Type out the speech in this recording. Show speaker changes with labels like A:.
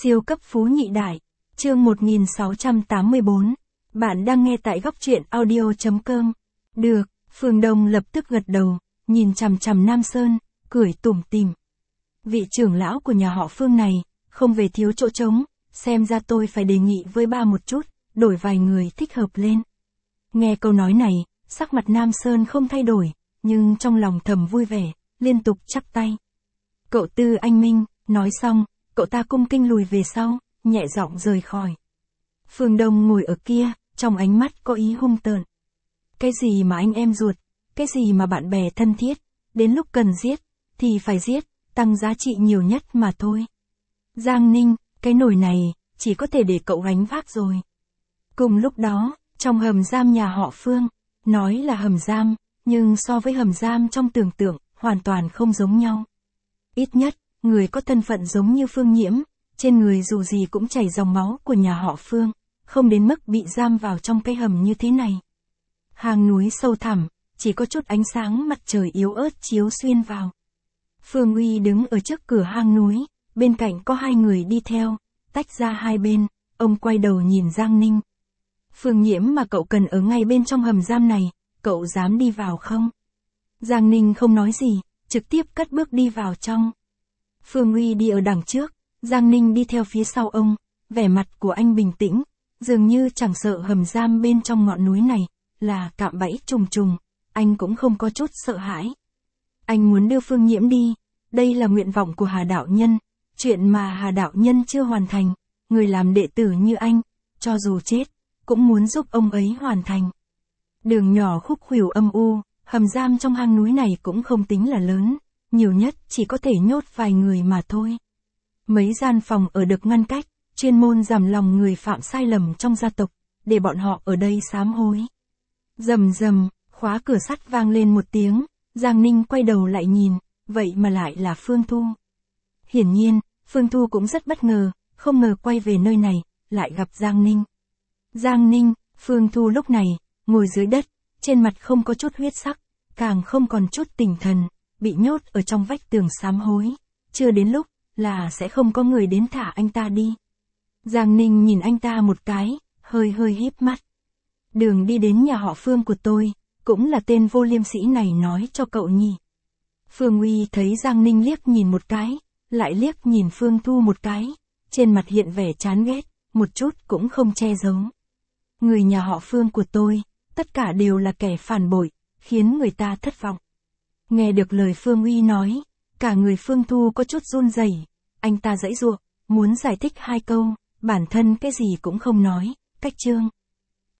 A: Siêu cấp phú nhị đại, chương 1684. Bạn đang nghe tại góc truyện audio.com. Được, Phương Đông lập tức gật đầu, nhìn chằm chằm Nam Sơn, cười tủm tỉm. Vị trưởng lão của nhà họ Phương này, không về thiếu chỗ trống, xem ra tôi phải đề nghị với ba một chút, đổi vài người thích hợp lên. Nghe câu nói này, sắc mặt Nam Sơn không thay đổi, nhưng trong lòng thầm vui vẻ, liên tục chắp tay. Cậu Tư anh minh, nói xong, cậu ta cung kinh lùi về sau, nhẹ giọng rời khỏi. Phương Đông ngồi ở kia, trong ánh mắt có ý hung tợn. Cái gì mà anh em ruột, cái gì mà bạn bè thân thiết, đến lúc cần giết, thì phải giết, tăng giá trị nhiều nhất mà thôi. Giang Ninh, cái nồi này, chỉ có thể để cậu gánh vác rồi. Cùng lúc đó, trong hầm giam nhà họ Phương, nói là hầm giam, nhưng so với hầm giam trong tưởng tượng, hoàn toàn không giống nhau. Ít nhất, người có thân phận giống như Phương Nhiễm, trên người dù gì cũng chảy dòng máu của nhà họ Phương, không đến mức bị giam vào trong cái hầm như thế này. Hang núi sâu thẳm, chỉ có chút ánh sáng mặt trời yếu ớt chiếu xuyên vào. Phương Uy đứng ở trước cửa hang núi, bên cạnh có hai người đi theo, tách ra hai bên, ông quay đầu nhìn Giang Ninh. Phương Nhiễm mà cậu cần ở ngay bên trong hầm giam này, cậu dám đi vào không? Giang Ninh không nói gì, trực tiếp cất bước đi vào trong. Phương Uy đi ở đằng trước, Giang Ninh đi theo phía sau ông, vẻ mặt của anh bình tĩnh, dường như chẳng sợ hầm giam bên trong ngọn núi này, là cạm bẫy trùng trùng, anh cũng không có chút sợ hãi. Anh muốn đưa Phương Nhiễm đi, đây là nguyện vọng của Hà đạo nhân, chuyện mà Hà đạo nhân chưa hoàn thành, người làm đệ tử như anh, cho dù chết, cũng muốn giúp ông ấy hoàn thành. Đường nhỏ khúc khuỷu âm u, hầm giam trong hang núi này cũng không tính là lớn, nhiều nhất chỉ có thể nhốt vài người mà thôi. Mấy gian phòng ở được ngăn cách, chuyên môn giảm lòng người phạm sai lầm trong gia tộc, để bọn họ ở đây sám hối. Rầm rầm, khóa cửa sắt vang lên một tiếng, Giang Ninh quay đầu lại nhìn, vậy mà lại là Phương Thu. Hiển nhiên, Phương Thu cũng rất bất ngờ, không ngờ quay về nơi này, lại gặp Giang Ninh. Giang Ninh, Phương Thu lúc này, ngồi dưới đất, trên mặt không có chút huyết sắc, càng không còn chút tinh thần, bị nhốt ở trong vách tường sám hối, chưa đến lúc, là sẽ không có người đến thả anh ta đi. Giang Ninh nhìn anh ta một cái, hơi híp mắt. Đường đi đến nhà họ Phương của tôi, cũng là tên vô liêm sĩ này nói cho cậu nhỉ. Phương Uy thấy Giang Ninh liếc nhìn một cái, lại liếc nhìn Phương Thu một cái, trên mặt hiện vẻ chán ghét, một chút cũng không che giấu. Người nhà họ Phương của tôi, tất cả đều là kẻ phản bội, khiến người ta thất vọng. Nghe được lời Phương Uy nói, cả người Phương Thu có chút run rẩy, anh ta giãy giụa, muốn giải thích hai câu, bản thân cái gì cũng không nói, cách chương.